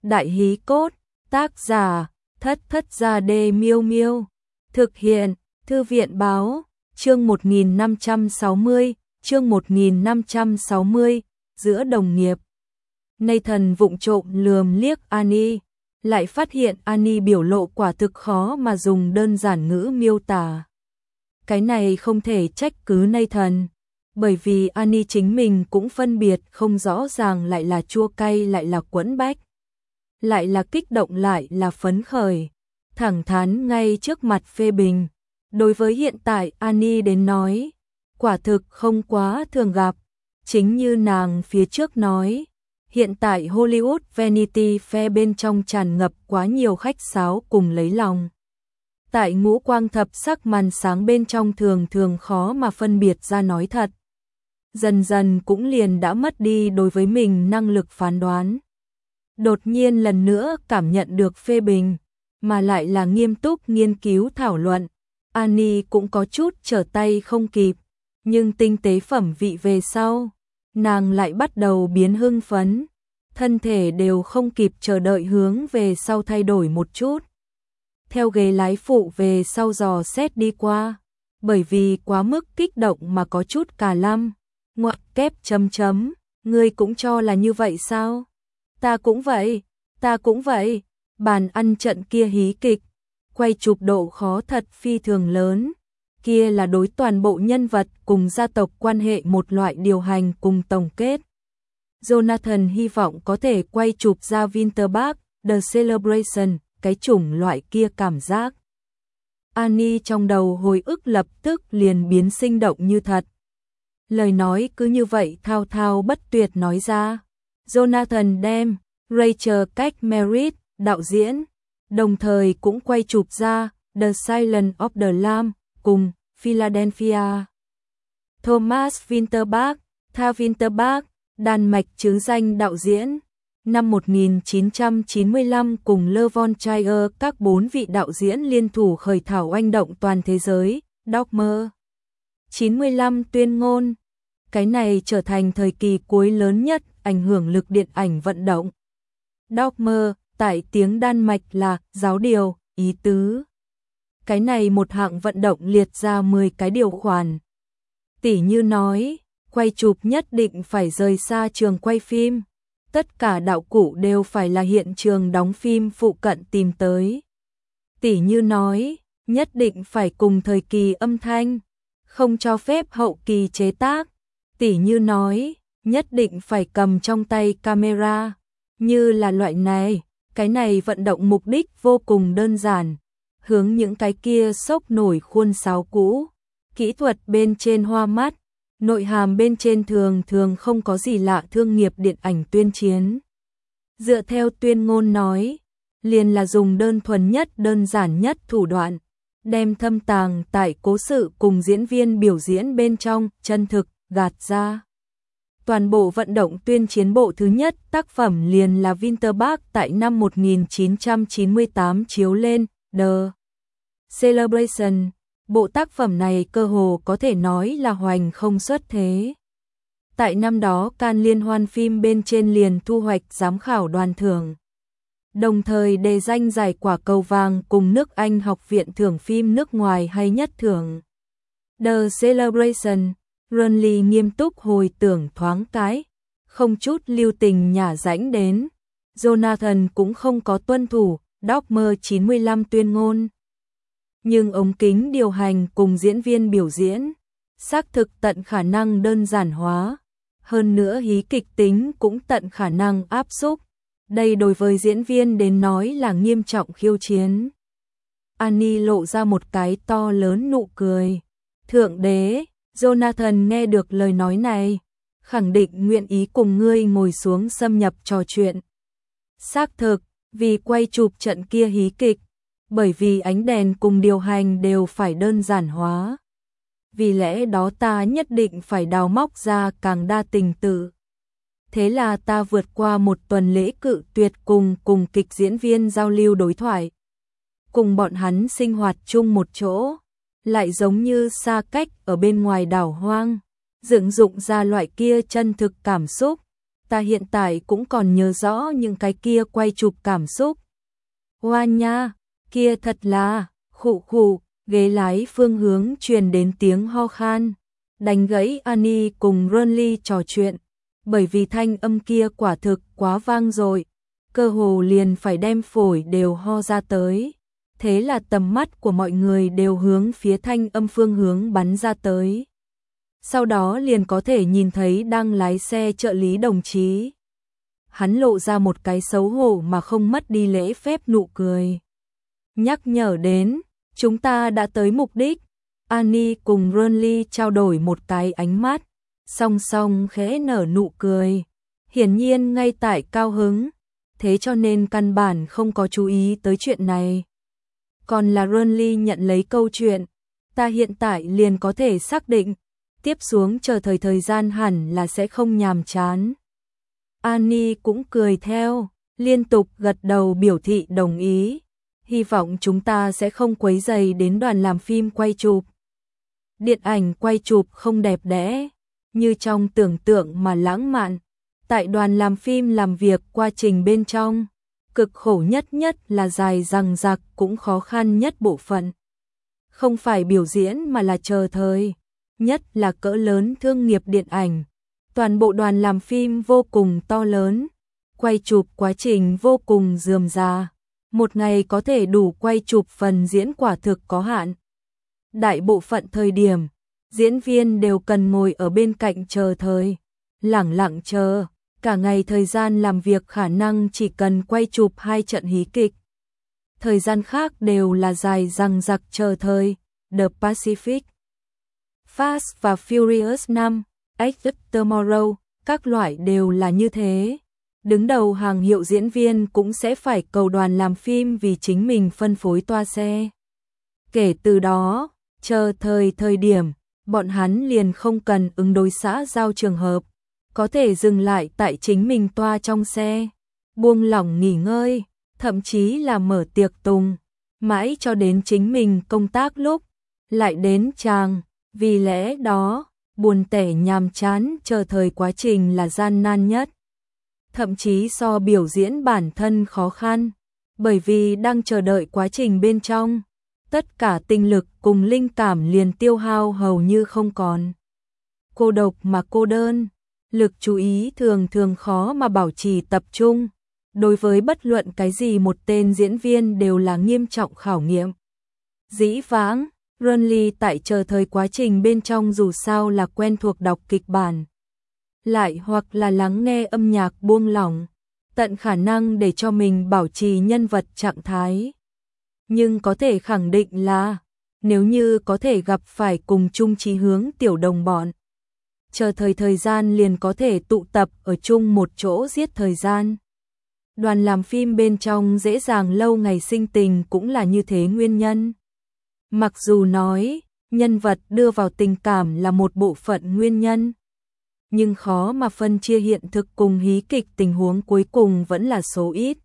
Đại hí cốt, tác giả, Thất Thất Gia Đê Miêu Miêu. Thực hiện, Thư viện báo, chương 1560, chương 1560, giữa đồng nghiệp. Nathan vụng trộm lườm liếc Annie, lại phát hiện Annie biểu lộ quả thực khó mà dùng đơn giản ngữ miêu tả. Cái này không thể trách cứ Nathan, bởi vì Annie chính mình cũng phân biệt không rõ ràng lại là chua cay lại là quẫn bách, lại là kích động lại là phấn khởi, thẳng thắn ngay trước mặt phê bình. Đối với hiện tại Annie đến nói, quả thực không quá thường gặp, chính như nàng phía trước nói, hiện tại Hollywood Vanity Fair bên trong tràn ngập quá nhiều khách sáo cùng lấy lòng. Tại ngũ quang thập sắc màn sáng bên trong thường thường khó mà phân biệt ra nói thật. Dần dần cũng liền đã mất đi đối với mình năng lực phán đoán. Đột nhiên lần nữa cảm nhận được phê bình, mà lại là nghiêm túc nghiên cứu thảo luận. Annie cũng có chút trở tay không kịp, nhưng tinh tế phẩm vị về sau, nàng lại bắt đầu biến hưng phấn, thân thể đều không kịp chờ đợi hướng về sau thay đổi một chút. Theo ghế lái phụ về sau dò xét đi qua, bởi vì quá mức kích động mà có chút cà lăm, ngoặc kép chấm chấm, ngươi cũng cho là như vậy sao? Ta cũng vậy, bàn ăn trận kia hí kịch, quay chụp độ khó thật phi thường lớn, kia là đối toàn bộ nhân vật cùng gia tộc quan hệ một loại điều hành cùng tổng kết. Jonathan hy vọng có thể quay chụp ra Winter Park, The Celebration, cái chủng loại kia cảm giác. Annie trong đầu hồi ức lập tức liền biến sinh động như thật. Lời nói cứ như vậy thao thao bất tuyệt nói ra. Jonathan đem Rachel Merritt đạo diễn, đồng thời cũng quay chụp ra The Silence of the Lambs cùng Philadelphia. Thomas Winterberg, Tha Winterberg, Đan Mạch chứ danh đạo diễn. Năm 1995 cùng Le Von Trier các 4 vị đạo diễn liên thủ khởi thảo oanh động toàn thế giới, Dogma. 95 tuyên ngôn. Cái này trở thành thời kỳ cuối lớn nhất ảnh hưởng lực điện ảnh vận động. Dogma, tại tiếng Đan Mạch là giáo điều, ý tứ. Cái này một hạng vận động liệt ra 10 cái điều khoản. Tỉ như nói, quay chụp nhất định phải rời xa trường quay phim. Tất cả đạo cụ đều phải là hiện trường đóng phim phụ cận tìm tới. Tỉ như nói, nhất định phải cùng thời kỳ âm thanh, không cho phép hậu kỳ chế tác. Tỉ như nói, nhất định phải cầm trong tay camera. Như là loại này, cái này vận động mục đích vô cùng đơn giản. Hướng những cái kia sốc nổi khuôn sáo cũ, kỹ thuật bên trên hoa mắt, nội hàm bên trên thường thường không có gì lạ thương nghiệp điện ảnh tuyên chiến. Dựa theo tuyên ngôn nói, liền là dùng đơn thuần nhất đơn giản nhất thủ đoạn, đem thâm tàng tại cố sự cùng diễn viên biểu diễn bên trong chân thực gạt ra. Toàn bộ vận động tuyên chiến bộ thứ nhất tác phẩm liền là Winter Park tại năm 1998 chiếu lên, The Celebration. Bộ tác phẩm này cơ hồ có thể nói là hoành không xuất thế. Tại năm đó Cannes liên hoan phim bên trên liền thu hoạch giám khảo đoàn thưởng. Đồng thời đề danh giải quả cầu vàng cùng nước Anh học viện thưởng phim nước ngoài hay nhất thưởng. The Celebration, Runley nghiêm túc hồi tưởng thoáng cái, không chút lưu tình nhả rãnh đến. Jonathan cũng không có tuân thủ Dogma 95 tuyên ngôn. Nhưng ống kính điều hành cùng diễn viên biểu diễn, xác thực tận khả năng đơn giản hóa. Hơn nữa hí kịch tính cũng tận khả năng áp xúc. Đây đối với diễn viên đến nói là nghiêm trọng khiêu chiến. Annie lộ ra một cái to lớn nụ cười. Thượng đế, Jonathan nghe được lời nói này, khẳng định nguyện ý cùng ngươi ngồi xuống xâm nhập trò chuyện. Xác thực, vì quay chụp trận kia hí kịch, bởi vì ánh đèn cùng điều hành đều phải đơn giản hóa. Vì lẽ đó ta nhất định phải đào móc ra càng đa tình tự. Thế là ta vượt qua một tuần lễ cự tuyệt cùng kịch diễn viên giao lưu đối thoại. Cùng bọn hắn sinh hoạt chung một chỗ, lại giống như xa cách ở bên ngoài đảo hoang, dựng dụng ra loại kia chân thực cảm xúc, ta hiện tại cũng còn nhớ rõ những cái kia quay chụp cảm xúc. Hoa nha, kia thật là, khụ khụ, ghế lái phương hướng truyền đến tiếng ho khan, đánh gãy Annie cùng Ronly trò chuyện, bởi vì thanh âm kia quả thực quá vang rồi, cơ hồ liền phải đem phổi đều ho ra tới. Thế là tầm mắt của mọi người đều hướng phía thanh âm phương hướng bắn ra tới. Sau đó liền có thể nhìn thấy đang lái xe trợ lý đồng chí. Hắn lộ ra một cái xấu hổ mà không mất đi lễ phép nụ cười. Nhắc nhở đến, chúng ta đã tới mục đích. Annie cùng Ronly trao đổi một cái ánh mắt, song song khẽ nở nụ cười. Hiển nhiên ngay tại cao hứng, thế cho nên căn bản không có chú ý tới chuyện này. Còn là Ronly nhận lấy câu chuyện, ta hiện tại liền có thể xác định, tiếp xuống chờ thời gian hẳn là sẽ không nhàm chán. Annie cũng cười theo, liên tục gật đầu biểu thị đồng ý, hy vọng chúng ta sẽ không quấy rầy đến đoàn làm phim quay chụp. Điện ảnh quay chụp không đẹp đẽ, như trong tưởng tượng mà lãng mạn, tại đoàn làm phim làm việc quá trình bên trong. Cực khổ nhất là dài dằng dặc cũng khó khăn nhất bộ phận. Không phải biểu diễn mà là chờ thời, nhất là cỡ lớn thương nghiệp điện ảnh. Toàn bộ đoàn làm phim vô cùng to lớn, quay chụp quá trình vô cùng rườm rà. Một ngày có thể đủ quay chụp phần diễn quả thực có hạn. Đại bộ phận thời điểm, diễn viên đều cần ngồi ở bên cạnh chờ thời, lẳng lặng chờ. Cả ngày thời gian làm việc khả năng chỉ cần quay chụp 2 trận hí kịch. Thời gian khác đều là dài dằng dặc chờ thời. The Pacific, Fast và Furious 5, Exit Tomorrow, các loại đều là như thế. Đứng đầu hàng hiệu diễn viên cũng sẽ phải cầu đoàn làm phim vì chính mình phân phối toa xe. Kể từ đó, chờ thời điểm, bọn hắn liền không cần ứng đối xã giao trường hợp. Có thể dừng lại tại chính mình toa trong xe, buông lỏng nghỉ ngơi, thậm chí là mở tiệc tùng, mãi cho đến chính mình công tác lúc, lại đến chàng, vì lẽ đó, buồn tẻ nhàm chán chờ thời quá trình là gian nan nhất. Thậm chí so biểu diễn bản thân khó khăn, bởi vì đang chờ đợi quá trình bên trong, tất cả tinh lực cùng linh cảm liền tiêu hao hầu như không còn. Cô độc mà cô đơn. Lực chú ý thường khó mà bảo trì tập trung, đối với bất luận cái gì một tên diễn viên đều là nghiêm trọng khảo nghiệm. Dĩ vãng, Ronly tại chờ thời quá trình bên trong dù sao là quen thuộc đọc kịch bản, lại hoặc là lắng nghe âm nhạc buông lỏng, tận khả năng để cho mình bảo trì nhân vật trạng thái. Nhưng có thể khẳng định là, nếu như có thể gặp phải cùng chung chí hướng tiểu đồng bọn, chờ thời gian liền có thể tụ tập ở chung một chỗ giết thời gian. Đoàn làm phim bên trong dễ dàng lâu ngày sinh tình cũng là như thế nguyên nhân. Mặc dù nói, nhân vật đưa vào tình cảm là một bộ phận nguyên nhân, nhưng khó mà phân chia hiện thực cùng hí kịch tình huống cuối cùng vẫn là số ít.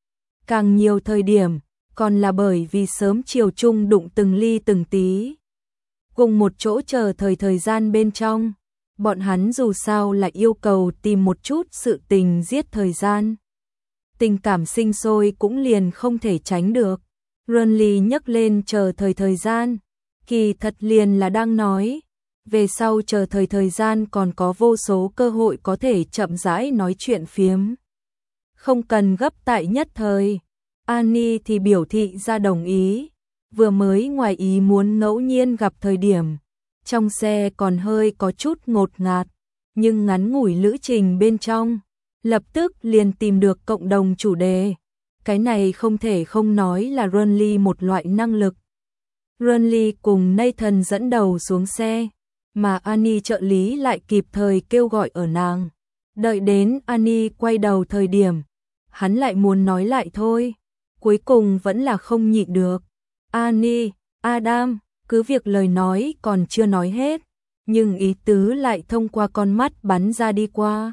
Càng nhiều thời điểm, còn là bởi vì sớm chiều chung đụng từng ly từng tí. Cùng một chỗ chờ thời gian bên trong. Bọn hắn dù sao lại yêu cầu tìm một chút sự tình giết thời gian. Tình cảm sinh sôi cũng liền không thể tránh được. Ronly nhấc lên chờ thời gian. Kỳ thật liền là đang nói. Về sau chờ thời gian còn có vô số cơ hội có thể chậm rãi nói chuyện phiếm. Không cần gấp tại nhất thời. Annie thì biểu thị ra đồng ý. Vừa mới ngoài ý muốn ngẫu nhiên gặp thời điểm. Trong xe còn hơi có chút ngột ngạt, nhưng ngắn ngủi lữ trình bên trong, lập tức liền tìm được cộng đồng chủ đề. Cái này không thể không nói là Ronly một loại năng lực. Ronly cùng Nathan dẫn đầu xuống xe, mà Annie trợ lý lại kịp thời kêu gọi ở nàng. Đợi đến Annie quay đầu thời điểm, hắn lại muốn nói lại thôi, cuối cùng vẫn là không nhịn được. Annie, Adam, cứ việc lời nói còn chưa nói hết, nhưng ý tứ lại thông qua con mắt bắn ra đi qua.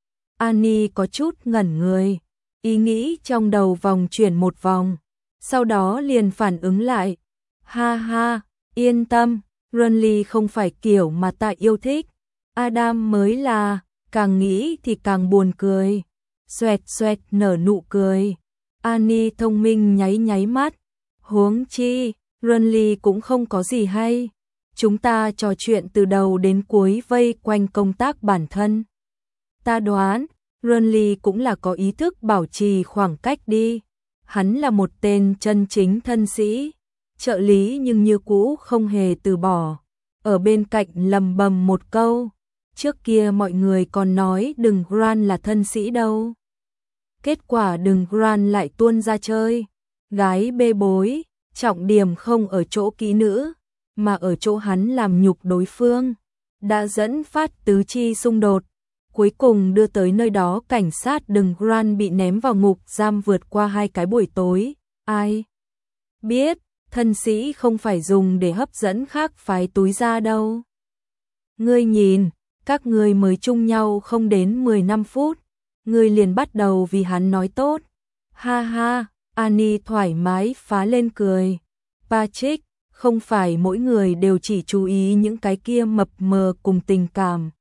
Annie có chút ngẩn người, ý nghĩ trong đầu vòng chuyển một vòng, sau đó liền phản ứng lại. Ha ha, yên tâm, Ronly không phải kiểu mà ta yêu thích, Adam mới là, càng nghĩ thì càng buồn cười. Xoẹt xoẹt nở nụ cười. Annie thông minh nháy nháy mắt. Huống chi, Renly cũng không có gì hay. Chúng ta trò chuyện từ đầu đến cuối vây quanh công tác bản thân. Ta đoán, Renly cũng là có ý thức bảo trì khoảng cách đi. Hắn là một tên chân chính thân sĩ, trợ lý nhưng như cũ không hề từ bỏ. Ở bên cạnh lầm bầm một câu, trước kia mọi người còn nói đừng Gran là thân sĩ đâu. Kết quả đừng Gran lại tuôn ra chơi. Gái bê bối, trọng điểm không ở chỗ kỹ nữ, mà ở chỗ hắn làm nhục đối phương. Đã dẫn phát tứ chi xung đột. Cuối cùng đưa tới nơi đó cảnh sát đừng Gran bị ném vào ngục giam vượt qua 2 cái buổi tối. Ai biết, thân sĩ không phải dùng để hấp dẫn khác phái túi ra đâu. Ngươi nhìn, các ngươi mới chung nhau không đến 15 phút. Ngươi liền bắt đầu vì hắn nói tốt. Ha ha, Annie thoải mái phá lên cười. Patrick, không phải mỗi người đều chỉ chú ý những cái kia mập mờ cùng tình cảm.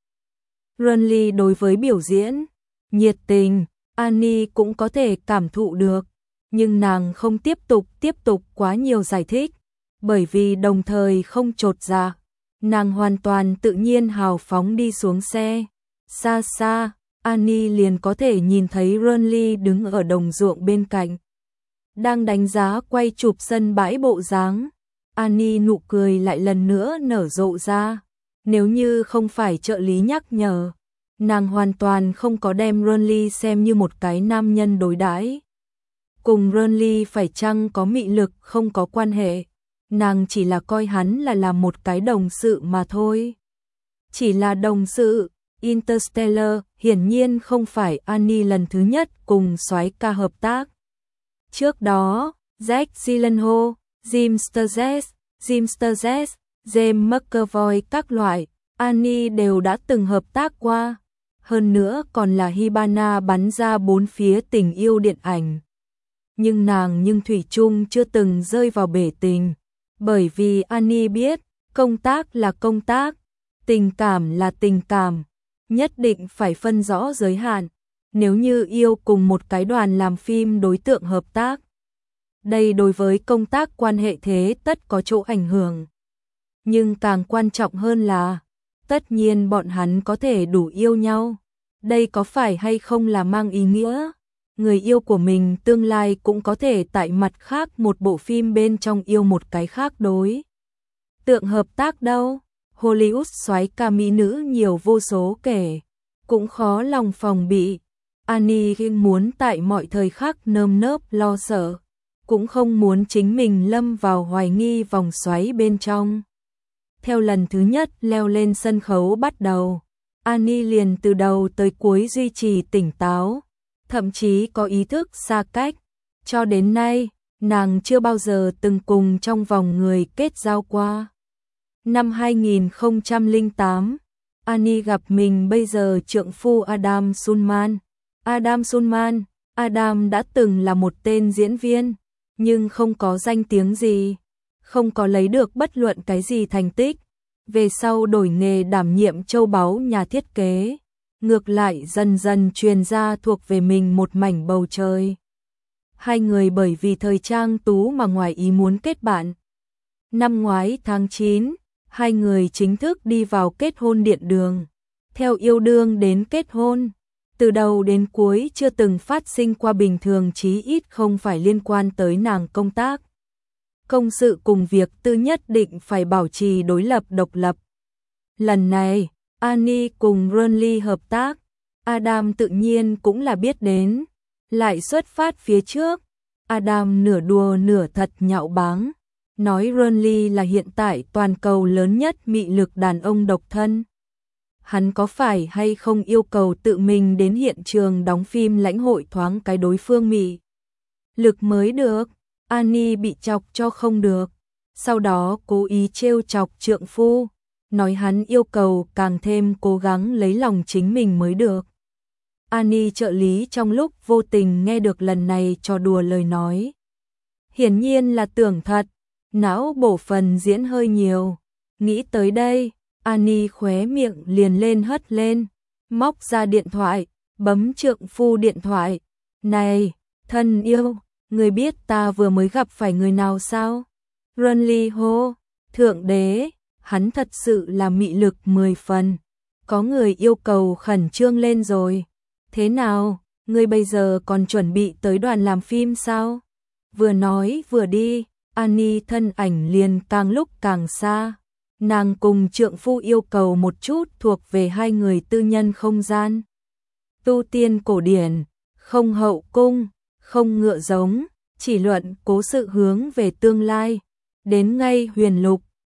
Renly đối với biểu diễn, nhiệt tình, Annie cũng có thể cảm thụ được, nhưng nàng không tiếp tục quá nhiều giải thích, bởi vì đồng thời không chột dạ, nàng hoàn toàn tự nhiên hào phóng đi xuống xe. Xa xa, Annie liền có thể nhìn thấy Renly đứng ở đồng ruộng bên cạnh, đang đánh giá quay chụp sân bãi bộ dáng. Annie nụ cười lại lần nữa nở rộ ra. Nếu như không phải trợ lý nhắc nhở, nàng hoàn toàn không có đem Renly xem như một cái nam nhân đối đãi. Cùng Renly phải chăng có mị lực không có quan hệ, nàng chỉ là coi hắn là một cái đồng sự mà thôi. Chỉ là đồng sự. Interstellar hiển nhiên không phải Annie lần thứ nhất cùng soái ca hợp tác. Trước đó, Jake Gyllenhaal, Jim Sturgess, James McAvoy các loại, Annie đều đã từng hợp tác qua. Hơn nữa còn là Hibana bắn ra 4 phía tình yêu điện ảnh. Nhưng nàng thủy chung chưa từng rơi vào bể tình. Bởi vì Annie biết, công tác là công tác, tình cảm là tình cảm. Nhất định phải phân rõ giới hạn. Nếu như yêu cùng một cái đoàn làm phim đối tượng hợp tác, đây đối với công tác quan hệ thế tất có chỗ ảnh hưởng. Nhưng càng quan trọng hơn là, tất nhiên bọn hắn có thể đủ yêu nhau. Đây có phải hay không là mang ý nghĩa, người yêu của mình tương lai cũng có thể tại mặt khác một bộ phim bên trong yêu một cái khác đối tượng hợp tác đâu. Hollywood soái ca mỹ nữ nhiều vô số kể, cũng khó lòng phòng bị. Annie muốn tại mọi thời khắc nơm nớp lo sợ, cũng không muốn chính mình lâm vào hoài nghi vòng xoáy bên trong. Theo lần thứ nhất leo lên sân khấu bắt đầu, Annie liền từ đầu tới cuối duy trì tỉnh táo, thậm chí có ý thức xa cách. Cho đến nay, nàng chưa bao giờ từng cùng trong vòng người kết giao qua. Năm 2008, Annie gặp mình bây giờ trượng phu Adam Schulman. Adam đã từng là một tên diễn viên, nhưng không có danh tiếng gì, không có lấy được bất luận cái gì thành tích. Về sau đổi nghề đảm nhiệm châu báu nhà thiết kế, ngược lại dần dần truyền ra thuộc về mình một mảnh bầu trời. Hai người bởi vì thời trang tú mà ngoài ý muốn kết bạn. Năm ngoái tháng 9, hai người chính thức đi vào kết hôn điện đường. Theo yêu đương đến kết hôn, từ đầu đến cuối chưa từng phát sinh qua bình thường, chí ít không phải liên quan tới nàng công tác. Công sự cùng việc tư nhất định phải bảo trì đối lập độc lập. Lần này, Annie cùng Renly hợp tác, Adam tự nhiên cũng là biết đến. Lại xuất phát phía trước, Adam nửa đùa nửa thật nhạo báng, nói Renly là hiện tại toàn cầu lớn nhất mị lực đàn ông độc thân. Hắn có phải hay không yêu cầu tự mình đến hiện trường đóng phim lãnh hội thoáng cái đối phương mị lực mới được. Annie bị chọc cho không được, sau đó cố ý trêu chọc trượng phu, nói hắn yêu cầu càng thêm cố gắng lấy lòng chính mình mới được. Annie trợ lý trong lúc vô tình nghe được lần này trò đùa lời nói, hiển nhiên là tưởng thật, não bổ phần diễn hơi nhiều. Nghĩ tới đây, Annie khóe miệng liền lên hất lên, móc ra điện thoại, bấm trượng phu điện thoại. Này, thân yêu, người biết ta vừa mới gặp phải người nào sao? Renly hô, thượng đế, hắn thật sự là mị lực 10 phần. Có người yêu cầu khẩn trương lên rồi. Thế nào, ngươi bây giờ còn chuẩn bị tới đoàn làm phim sao? Vừa nói vừa đi, Annie thân ảnh liền càng lúc càng xa. Nàng cùng trượng phu yêu cầu một chút thuộc về hai người tư nhân không gian. Tu tiên cổ điển, không hậu cung, không ngựa giống, chỉ luận cố sự hướng về tương lai. Đến ngay Huyền Lục,